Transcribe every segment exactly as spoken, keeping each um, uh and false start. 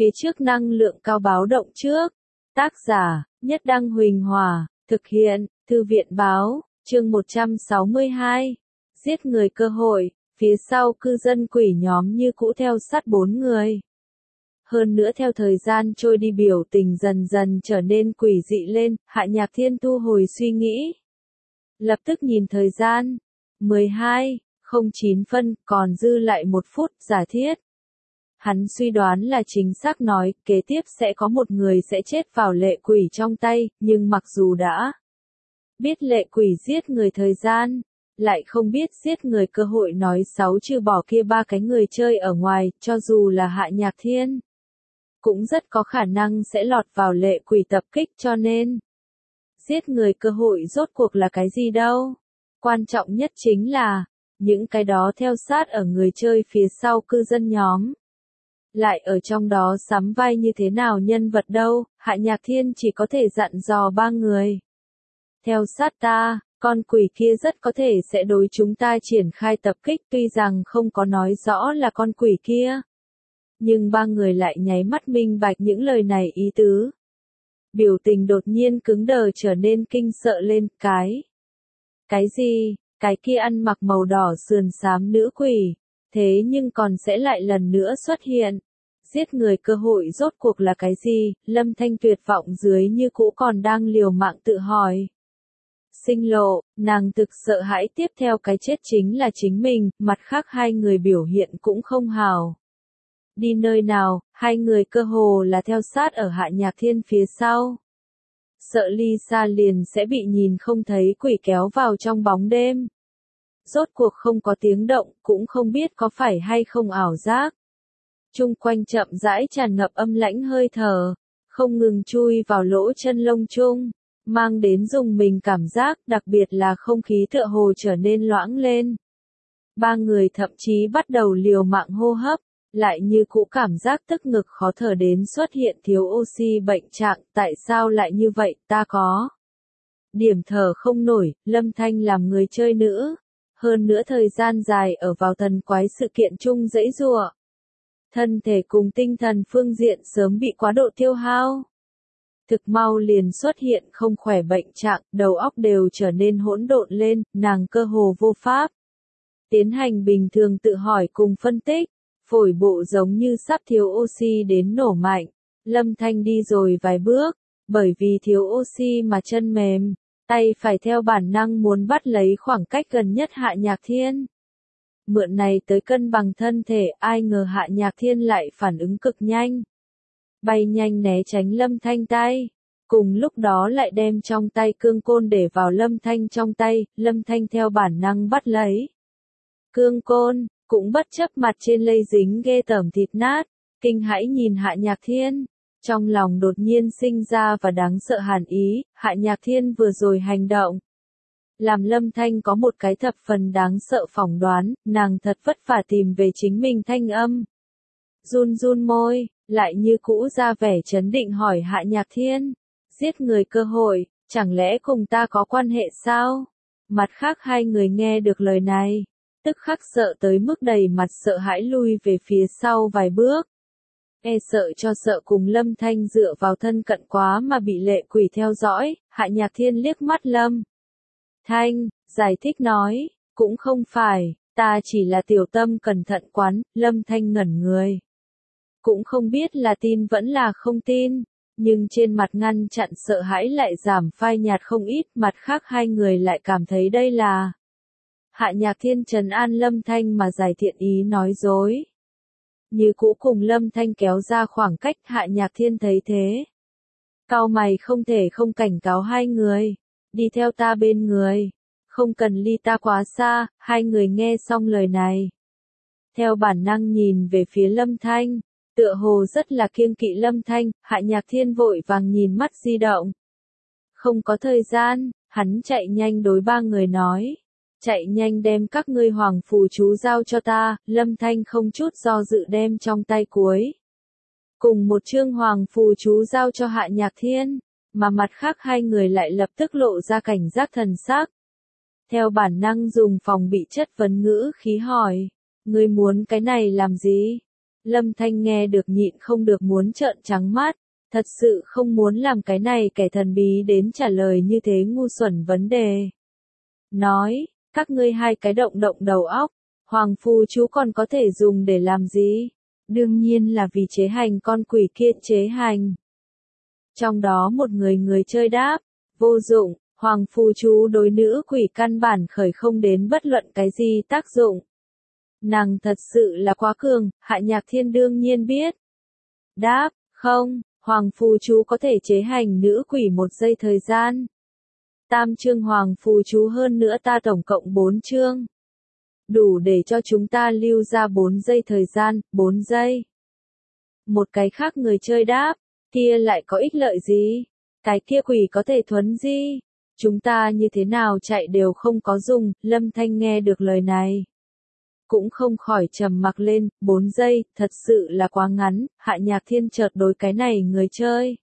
phía trước năng lượng cao báo động trước. Tác giả, Nhất Đăng Huỳnh Hòa, thực hiện, Thư viện Báo, chương một trăm sáu mươi hai. Giết người cơ hội, phía sau cư dân quỷ nhóm như cũ theo sát bốn người. Hơn nữa theo thời gian trôi đi biểu tình dần dần trở nên quỷ dị lên, Hạ Nhạc Thiên thu hồi suy nghĩ. Lập tức nhìn thời gian, mười hai, không chín phân, còn dư lại một phút, giả thiết. Hắn suy đoán là chính xác nói, kế tiếp sẽ có một người sẽ chết vào lệ quỷ trong tay, nhưng mặc dù đã biết lệ quỷ giết người thời gian, lại không biết giết người cơ hội nói sáu trừ bỏ kia ba cái người chơi ở ngoài, cho dù là Hạ Nhạc Thiên, cũng rất có khả năng sẽ lọt vào lệ quỷ tập kích cho nên. Giết người cơ hội rốt cuộc là cái gì đâu? Quan trọng nhất chính là, những cái đó theo sát ở người chơi phía sau cư dân nhóm. Lại ở trong đó sắm vai như thế nào nhân vật đâu, Hạ Nhạc Thiên chỉ có thể dặn dò ba người. Theo sát ta, con quỷ kia rất có thể sẽ đối chúng ta triển khai tập kích tuy rằng không có nói rõ là con quỷ kia. Nhưng ba người lại nháy mắt minh bạch những lời này ý tứ. Biểu tình đột nhiên cứng đờ trở nên kinh sợ lên, cái. Cái gì, cái kia ăn mặc màu đỏ sườn xám nữ quỷ, thế nhưng còn sẽ lại lần nữa xuất hiện. Giết người cơ hội rốt cuộc là cái gì, Lâm Thanh tuyệt vọng dưới như cũ còn đang liều mạng tự hỏi. Sinh lộ, nàng thực sợ hãi tiếp theo cái chết chính là chính mình, mặt khác hai người biểu hiện cũng không hào. Đi nơi nào, hai người cơ hồ là theo sát ở Hạ Nhạc Thiên phía sau. Sợ ly xa liền sẽ bị nhìn không thấy quỷ kéo vào trong bóng đêm. Rốt cuộc không có tiếng động, cũng không biết có phải hay không ảo giác. Trung quanh chậm rãi tràn ngập âm lãnh hơi thở, không ngừng chui vào lỗ chân lông chung, mang đến dùng mình cảm giác, đặc biệt là không khí tựa hồ trở nên loãng lên. Ba người thậm chí bắt đầu liều mạng hô hấp, lại như cũ cảm giác tức ngực khó thở đến xuất hiện thiếu oxy bệnh trạng, tại sao lại như vậy, ta có điểm thở không nổi, Lâm Thanh làm người chơi nữ, hơn nữa thời gian dài ở vào thần quái sự kiện chung dãy giụa. Thân thể cùng tinh thần phương diện sớm bị quá độ tiêu hao. Thực mau liền xuất hiện không khỏe bệnh trạng, đầu óc đều trở nên hỗn độn lên, nàng cơ hồ vô pháp tiến hành bình thường tự hỏi cùng phân tích, phổi bộ giống như sắp thiếu oxy đến nổ mạnh. Lâm Thanh đi rồi vài bước, bởi vì thiếu oxy mà chân mềm, tay phải theo bản năng muốn bắt lấy khoảng cách gần nhất Hạ Nhạc Thiên. Mượn này tới cân bằng thân thể, ai ngờ Hạ Nhạc Thiên lại phản ứng cực nhanh. Bay nhanh né tránh Lâm Thanh tay, cùng lúc đó lại đem trong tay cương côn để vào Lâm Thanh trong tay, Lâm Thanh theo bản năng bắt lấy cương côn, cũng bất chấp mặt trên lây dính ghê tởm thịt nát, kinh hãi nhìn Hạ Nhạc Thiên, trong lòng đột nhiên sinh ra và đáng sợ hàn ý, Hạ Nhạc Thiên vừa rồi hành động. Làm Lâm Thanh có một cái thập phần đáng sợ phỏng đoán, nàng thật vất vả tìm về chính mình thanh âm. Run run môi, lại như cũ ra vẻ chấn định hỏi Hạ Nhạc Thiên, giết người cơ hội, chẳng lẽ cùng ta có quan hệ sao? Mặt khác hai người nghe được lời này, tức khắc sợ tới mức đầy mặt sợ hãi lui về phía sau vài bước. E sợ cho sợ cùng Lâm Thanh dựa vào thân cận quá mà bị lệ quỷ theo dõi, Hạ Nhạc Thiên liếc mắt Lâm Thanh, giải thích nói, cũng không phải, ta chỉ là tiểu tâm cẩn thận quán, Lâm Thanh ngẩn người. Cũng không biết là tin vẫn là không tin, nhưng trên mặt ngăn chặn sợ hãi lại giảm phai nhạt không ít, mặt khác hai người lại cảm thấy đây là Hạ Nhạc Thiên trấn an Lâm Thanh mà giải thiện ý nói dối. Như cũ cùng Lâm Thanh kéo ra khoảng cách, Hạ Nhạc Thiên thấy thế. Cau mày không thể không cảnh cáo hai người, đi theo ta bên người, không cần ly ta quá xa, hai người nghe xong lời này. Theo bản năng nhìn về phía Lâm Thanh, tựa hồ rất là kiêng kỵ Lâm Thanh, Hạ Nhạc Thiên vội vàng nhìn mắt di động. Không có thời gian, hắn chạy nhanh đối ba người nói. Chạy nhanh đem các ngươi hoàng phù chú giao cho ta, Lâm Thanh không chút do dự đem trong tay cuối. Cùng một chương hoàng phù chú giao cho Hạ Nhạc Thiên, mà mặt khác hai người lại lập tức lộ ra cảnh giác thần sắc. Theo bản năng dùng phòng bị chất vấn ngữ khí hỏi, ngươi muốn cái này làm gì? Lâm Thanh nghe được nhịn không được muốn trợn trắng mắt, thật sự không muốn làm cái này kẻ thần bí đến trả lời như thế ngu xuẩn vấn đề. Nói, các ngươi hai cái động động đầu óc, Hoàng phù chú còn có thể dùng để làm gì? Đương nhiên là vì chế hành con quỷ kia chế hành. Trong đó một người người chơi đáp, vô dụng, Hoàng phù chú đối nữ quỷ căn bản khởi không đến bất luận cái gì tác dụng. Nàng thật sự là quá cường, Hạ Nhạc Thiên đương nhiên biết. Đáp, không, Hoàng phù chú có thể chế hành nữ quỷ một giây thời gian. Tam chương Hoàng phù chú hơn nữa ta tổng cộng bốn chương. Đủ để cho chúng ta lưu ra bốn giây thời gian, bốn giây. Một cái khác người chơi đáp, kia lại có ích lợi gì? Cái kia quỷ có thể thuấn di. Chúng ta như thế nào chạy đều không có dùng, Lâm Thanh nghe được lời này. Cũng không khỏi trầm mặc lên, bốn giây, thật sự là quá ngắn, Hạ Nhạc Thiên chợt đối cái này người chơi.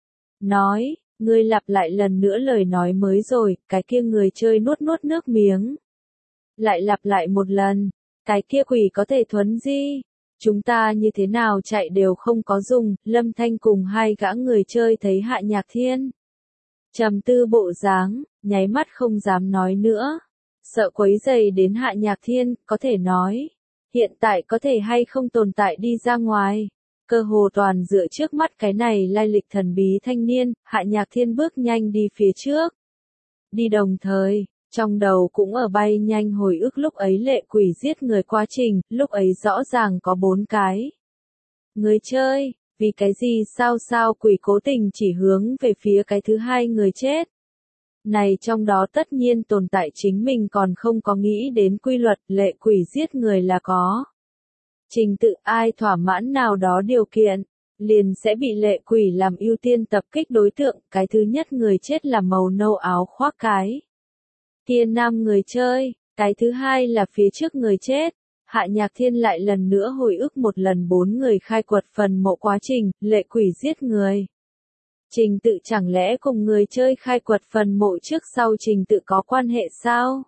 Nói, ngươi lặp lại lần nữa lời nói mới rồi, cái kia người chơi nuốt nuốt nước miếng. Lại lặp lại một lần, cái kia quỷ có thể thuấn di. Chúng ta như thế nào chạy đều không có dùng, Lâm Thanh cùng hai gã người chơi thấy Hạ Nhạc Thiên. Trầm tư bộ dáng, nháy mắt không dám nói nữa. Sợ quấy rầy đến Hạ Nhạc Thiên, có thể nói. Hiện tại có thể hay không tồn tại đi ra ngoài. Cơ hồ toàn dựa trước mắt cái này lai lịch thần bí thanh niên, Hạ Nhạc Thiên bước nhanh đi phía trước. Đi đồng thời, trong đầu cũng ở bay nhanh hồi ức lúc ấy lệ quỷ giết người quá trình, lúc ấy rõ ràng có bốn cái. Người chơi, vì cái gì sao sao quỷ cố tình chỉ hướng về phía cái thứ hai người chết. Này trong đó tất nhiên tồn tại chính mình còn không có nghĩ đến quy luật lệ quỷ giết người là có. Trình tự ai thỏa mãn nào đó điều kiện, liền sẽ bị lệ quỷ làm ưu tiên tập kích đối tượng, cái thứ nhất người chết là màu nâu áo khoác cái. Kia nam người chơi, cái thứ hai là phía trước người chết. Hạ Nhạc Thiên lại lần nữa hồi ức một lần bốn người khai quật phần mộ quá trình, lệ quỷ giết người. Trình tự chẳng lẽ cùng người chơi khai quật phần mộ trước sau trình tự có quan hệ sao?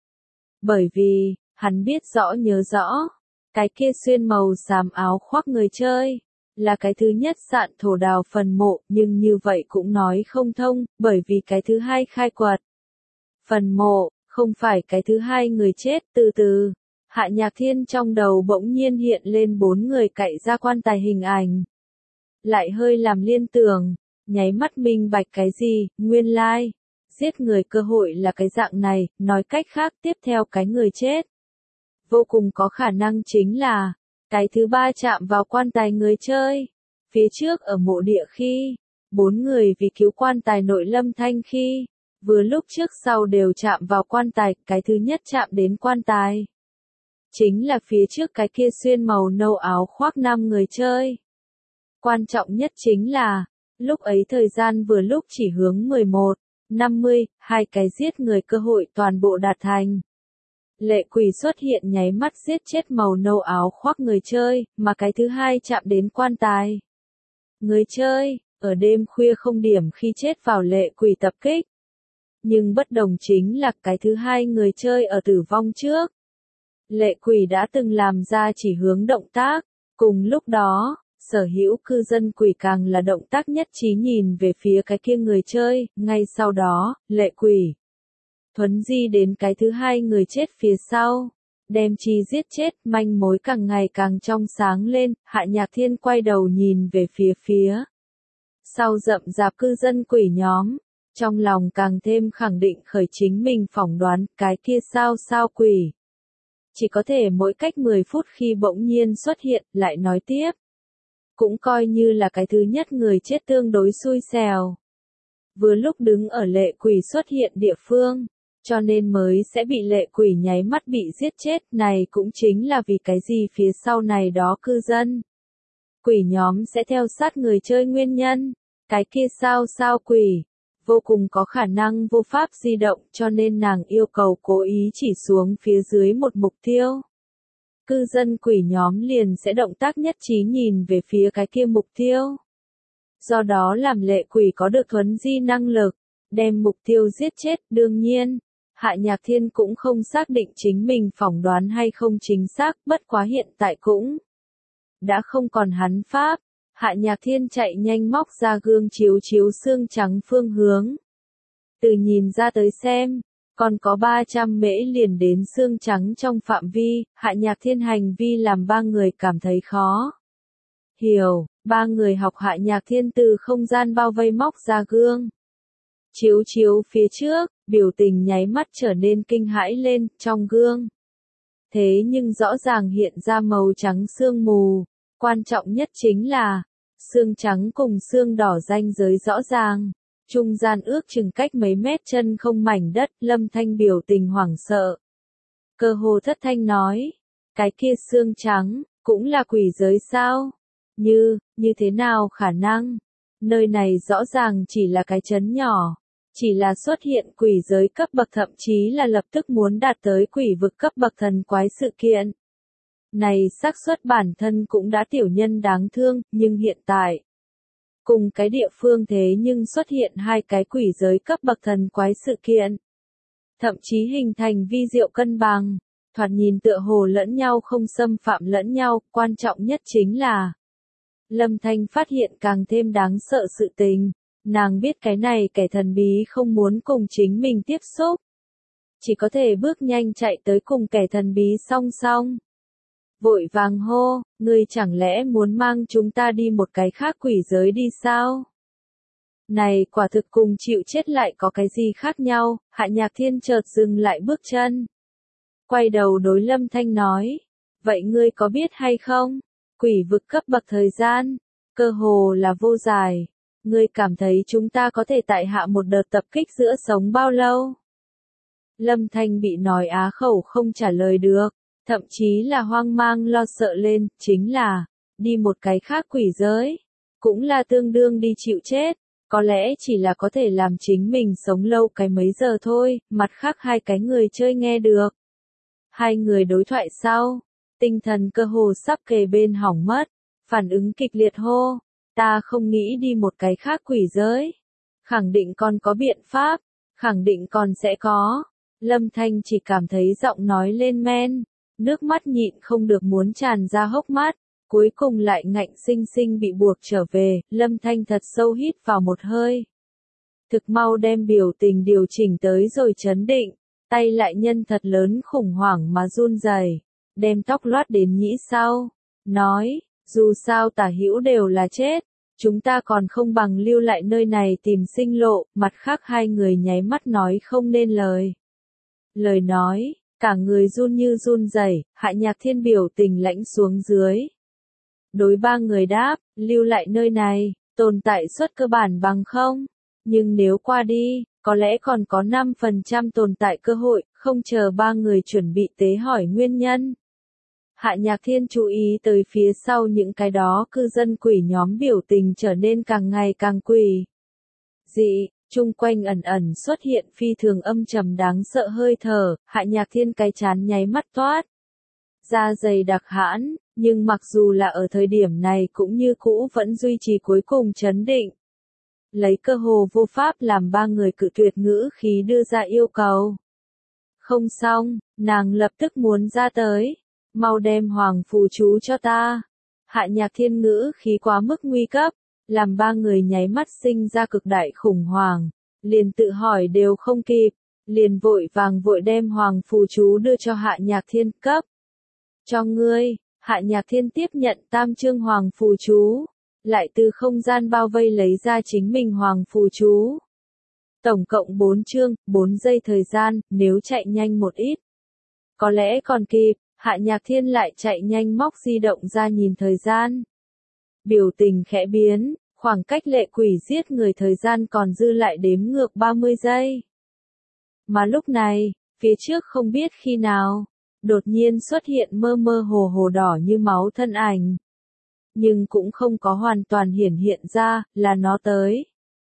Bởi vì, hắn biết rõ nhớ rõ, cái kia xuyên màu xám áo khoác người chơi, là cái thứ nhất sạn thổ đào phần mộ, nhưng như vậy cũng nói không thông, bởi vì cái thứ hai khai quật. Phần mộ, không phải cái thứ hai người chết, từ từ. Hạ Nhạc Thiên trong đầu bỗng nhiên hiện lên bốn người cậy ra quan tài hình ảnh. Lại hơi làm liên tưởng, nháy mắt minh bạch cái gì, nguyên lai. Like. Giết người cơ hội là cái dạng này, nói cách khác tiếp theo cái người chết. Vô cùng có khả năng chính là, cái thứ ba chạm vào quan tài người chơi. Phía trước ở mộ địa khi, bốn người vì cứu quan tài nội Lâm Thanh khi, vừa lúc trước sau đều chạm vào quan tài, cái thứ nhất chạm đến quan tài. Chính là phía trước cái kia xuyên màu nâu áo khoác nam người chơi. Quan trọng nhất chính là, lúc ấy thời gian vừa lúc chỉ hướng mười một, năm mươi, hai cái giết người cơ hội toàn bộ đạt thành. Lệ quỷ xuất hiện nháy mắt giết chết màu nâu áo khoác người chơi, mà cái thứ hai chạm đến quan tài. Người chơi, ở đêm khuya không điểm khi chết vào lệ quỷ tập kích. Nhưng bất đồng chính là cái thứ hai người chơi ở tử vong trước. Lệ quỷ đã từng làm ra chỉ hướng động tác, cùng lúc đó, sở hữu cư dân quỷ càng là động tác nhất trí nhìn về phía cái kia người chơi, ngay sau đó, lệ quỷ thuấn di đến cái thứ hai người chết phía sau, đem chi giết chết, manh mối càng ngày càng trong sáng lên, Hạ Nhạc Thiên quay đầu nhìn về phía phía sau rậm rạp cư dân quỷ nhóm, trong lòng càng thêm khẳng định khởi chính mình phỏng đoán, cái kia sao sao quỷ. Chỉ có thể mỗi cách mười phút khi bỗng nhiên xuất hiện, lại nói tiếp. Cũng coi như là cái thứ nhất người chết tương đối xui xẻo. Vừa lúc đứng ở lệ quỷ xuất hiện địa phương, cho nên mới sẽ bị lệ quỷ nháy mắt bị giết chết, này cũng chính là vì cái gì phía sau này đó cư dân. Quỷ nhóm sẽ theo sát người chơi nguyên nhân, cái kia sao sao quỷ, vô cùng có khả năng vô pháp di động cho nên nàng yêu cầu cố ý chỉ xuống phía dưới một mục tiêu. Cư dân quỷ nhóm liền sẽ động tác nhất trí nhìn về phía cái kia mục tiêu. Do đó làm lệ quỷ có được thuấn di năng lực, đem mục tiêu giết chết, đương nhiên. Hạ Nhạc Thiên cũng không xác định chính mình phỏng đoán hay không chính xác, bất quá hiện tại cũng đã không còn hắn pháp. Hạ Nhạc Thiên chạy nhanh móc ra gương chiếu chiếu xương trắng phương hướng. Từ nhìn ra tới xem, còn có ba trăm mễ liền đến xương trắng trong phạm vi, Hạ Nhạc Thiên hành vi làm ba người cảm thấy khó hiểu, ba người học Hạ Nhạc Thiên từ không gian bao vây móc ra gương. Chiếu chiếu phía trước, biểu tình nháy mắt trở nên kinh hãi lên, trong gương. Thế nhưng rõ ràng hiện ra màu trắng sương mù, quan trọng nhất chính là, xương trắng cùng xương đỏ ranh giới rõ ràng. Trung gian ước chừng cách mấy mét chân không mảnh đất, Lâm Thanh biểu tình hoảng sợ. Cơ hồ thất thanh nói, cái kia xương trắng, cũng là quỷ giới sao? Như, như thế nào khả năng? Nơi này rõ ràng chỉ là cái trấn nhỏ, chỉ là xuất hiện quỷ giới cấp bậc thậm chí là lập tức muốn đạt tới quỷ vực cấp bậc thần quái sự kiện. Này xác suất bản thân cũng đã tiểu nhân đáng thương, nhưng hiện tại, cùng cái địa phương thế nhưng xuất hiện hai cái quỷ giới cấp bậc thần quái sự kiện. Thậm chí hình thành vi diệu cân bằng, thoạt nhìn tựa hồ lẫn nhau không xâm phạm lẫn nhau, quan trọng nhất chính là Lâm Thanh phát hiện càng thêm đáng sợ sự tình, nàng biết cái này kẻ thần bí không muốn cùng chính mình tiếp xúc. Chỉ có thể bước nhanh chạy tới cùng kẻ thần bí song song. Vội vàng hô, ngươi chẳng lẽ muốn mang chúng ta đi một cái khác quỷ giới đi sao? Này quả thực cùng chịu chết lại có cái gì khác nhau, Hạ Nhạc Thiên chợt dừng lại bước chân. Quay đầu đối Lâm Thanh nói, vậy ngươi có biết hay không? Quỷ vực cấp bậc thời gian, cơ hồ là vô dài. Ngươi cảm thấy chúng ta có thể tại hạ một đợt tập kích giữa sống bao lâu? Lâm Thanh bị nói á khẩu không trả lời được. Thậm chí là hoang mang lo sợ lên, chính là, đi một cái khác quỷ giới, cũng là tương đương đi chịu chết, có lẽ chỉ là có thể làm chính mình sống lâu cái mấy giờ thôi, mặt khác hai cái người chơi nghe được. Hai người đối thoại sau, tinh thần cơ hồ sắp kề bên hỏng mất, phản ứng kịch liệt hô, ta không nghĩ đi một cái khác quỷ giới, khẳng định còn có biện pháp, khẳng định còn sẽ có. Lâm Thanh chỉ cảm thấy giọng nói lên men. Nước mắt nhịn không được muốn tràn ra hốc mắt, cuối cùng lại ngạnh sinh sinh bị buộc trở về, Lâm Thanh thật sâu hít vào một hơi. Thực mau đem biểu tình điều chỉnh tới rồi chấn định, tay lại nhân thật lớn khủng hoảng mà run rẩy, đem tóc loát đến nhĩ sau, nói, dù sao tả hữu đều là chết, chúng ta còn không bằng lưu lại nơi này tìm sinh lộ, mặt khác hai người nháy mắt nói không nên lời. Lời nói, cả người run như run rẩy, Hạ Nhạc Thiên biểu tình lãnh xuống dưới. Đối ba người đáp, lưu lại nơi này, tồn tại suất cơ bản bằng không, nhưng nếu qua đi, có lẽ còn có năm phần trăm tồn tại cơ hội, không chờ ba người chuẩn bị tế hỏi nguyên nhân. Hạ Nhạc Thiên chú ý tới phía sau những cái đó cư dân quỷ nhóm biểu tình trở nên càng ngày càng quỷ dị. Trung quanh ẩn ẩn xuất hiện phi thường âm trầm đáng sợ hơi thở, Hạ Nhạc Thiên cái chán nháy mắt toát. Da dày đặc hãn, nhưng mặc dù là ở thời điểm này cũng như cũ vẫn duy trì cuối cùng chấn định. Lấy cơ hồ vô pháp làm ba người cự tuyệt ngữ khí đưa ra yêu cầu. Không xong, nàng lập tức muốn ra tới, mau đem hoàng phù chú cho ta. Hạ Nhạc Thiên ngữ khí quá mức nguy cấp. Làm ba người nháy mắt sinh ra cực đại khủng hoảng, liền tự hỏi đều không kịp, liền vội vàng vội đem hoàng phù chú đưa cho Hạ Nhạc Thiên cấp. Cho ngươi, Hạ Nhạc Thiên tiếp nhận tam chương hoàng phù chú, lại từ không gian bao vây lấy ra chính mình hoàng phù chú. Tổng cộng bốn chương, bốn giây thời gian, nếu chạy nhanh một ít. Có lẽ còn kịp, Hạ Nhạc Thiên lại chạy nhanh móc di động ra nhìn thời gian. Biểu tình khẽ biến, khoảng cách lệ quỷ giết người thời gian còn dư lại đếm ngược ba mươi giây. Mà lúc này, phía trước không biết khi nào, đột nhiên xuất hiện mơ mơ hồ hồ đỏ như máu thân ảnh. Nhưng cũng không có hoàn toàn hiển hiện ra, là nó tới.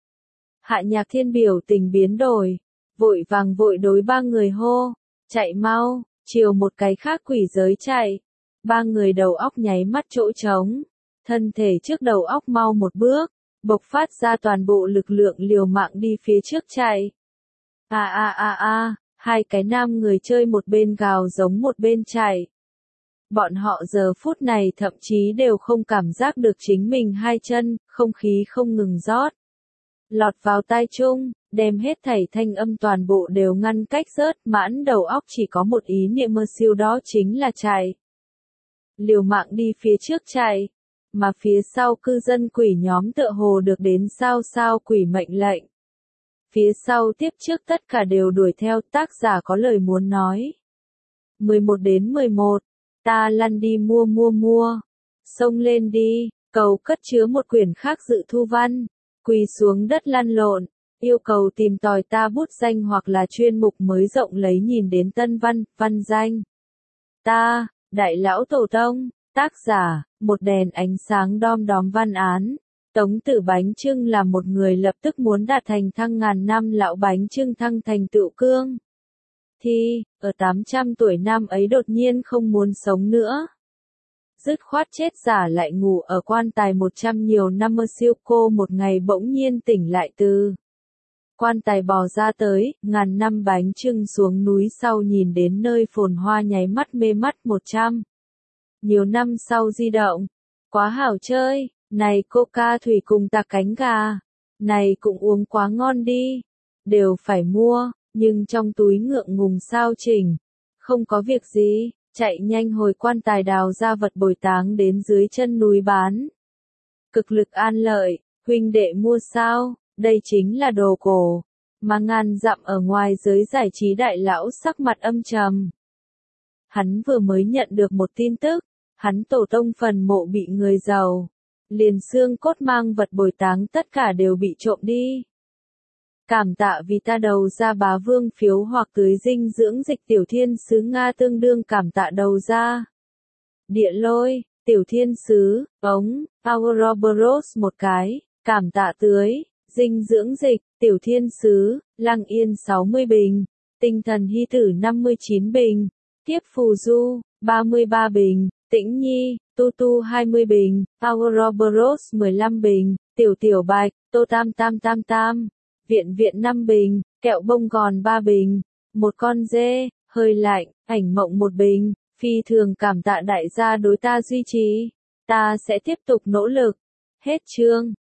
Hạ Nhạc Thiên biểu tình biến đổi, vội vàng vội đối ba người hô, chạy mau, chiều một cái khác quỷ giới chạy. Ba người đầu óc nháy mắt chỗ trống. Thân thể trước đầu óc mau một bước, bộc phát ra toàn bộ lực lượng liều mạng đi phía trước chạy. A a a a, hai cái nam người chơi một bên gào giống một bên chạy. Bọn họ giờ phút này thậm chí đều không cảm giác được chính mình hai chân, không khí không ngừng rót. Lọt vào tai chung, đem hết thảy thanh âm toàn bộ đều ngăn cách rớt, mãn đầu óc chỉ có một ý niệm mơ siêu, đó chính là chạy. Liều mạng đi phía trước chạy, mà phía sau cư dân quỷ nhóm tựa hồ được đến sao sao quỷ mệnh lệnh. Phía sau tiếp trước tất cả đều đuổi theo, tác giả có lời muốn nói. mười một đến mười một, ta lăn đi mua mua mua, xông lên đi, cầu cất chứa một quyển khác dự thu văn, quỳ xuống đất lăn lộn, yêu cầu tìm tòi ta bút danh hoặc là chuyên mục mới rộng lấy nhìn đến tân văn, văn danh. Ta, đại lão tổ tông, tác giả, một đèn ánh sáng đom đóm văn án. Tống Tử Bánh Chưng là một người lập tức muốn đạt thành thăng ngàn năm lão bánh chưng thăng thành tựu cương. Thì, ở tám trăm tuổi năm ấy đột nhiên không muốn sống nữa. Dứt khoát chết giả lại ngủ ở quan tài một trăm nhiều năm mơ siêu, cô một ngày bỗng nhiên tỉnh lại từ quan tài bò ra tới, ngàn năm bánh chưng xuống núi sau nhìn đến nơi phồn hoa nháy mắt mê mắt một trăm. Nhiều năm sau di động, quá hảo chơi, này coca thủy cùng tạc cánh gà, này cũng uống quá ngon đi, đều phải mua, nhưng trong túi ngượng ngùng sao chỉnh, không có việc gì, chạy nhanh hồi quan tài đào ra vật bồi táng đến dưới chân núi bán. Cực lực an lợi, huynh đệ mua sao, đây chính là đồ cổ, mà ngàn dặm ở ngoài giới giải trí đại lão sắc mặt âm trầm. Hắn vừa mới nhận được một tin tức, hắn tổ tông phần mộ bị người giàu, liền xương cốt mang vật bồi táng tất cả đều bị trộm đi. Cảm tạ vì ta đầu ra bá vương phiếu hoặc cưới dinh dưỡng dịch tiểu thiên sứ Nga tương đương cảm tạ đầu ra. Địa lôi, tiểu thiên sứ, ống, Ouroboros một cái, cảm tạ tưới, dinh dưỡng dịch, tiểu thiên sứ, Lăng Yên sáu mươi bình, tinh thần hy tử năm mươi chín bình, kiếp phù du, ba mươi ba bình, tĩnh nhi, tu tu hai mươi bình, Ouroboros mười lăm bình, tiểu tiểu bạch, tô tam tam tam tam. Viện viện năm bình, kẹo bông gòn ba bình, một con dê, hơi lạnh, ảnh mộng một bình, phi thường cảm tạ đại gia đối ta duy trì, ta sẽ tiếp tục nỗ lực. Hết chương.